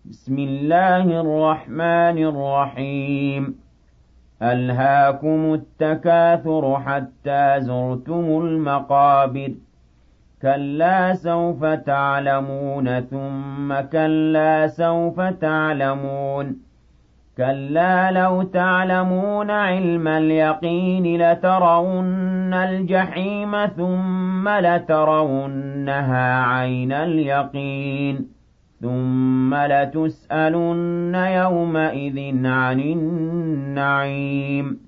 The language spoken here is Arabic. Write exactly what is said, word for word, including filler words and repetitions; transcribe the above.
بسم الله الرحمن الرحيم ألهاكم التكاثر حتى زرتم المقابر كلا سوف تعلمون ثم كلا سوف تعلمون كلا لو تعلمون علم اليقين لترون الجحيم ثم لترونها عين اليقين ثم لتسألن يومئذ عن النعيم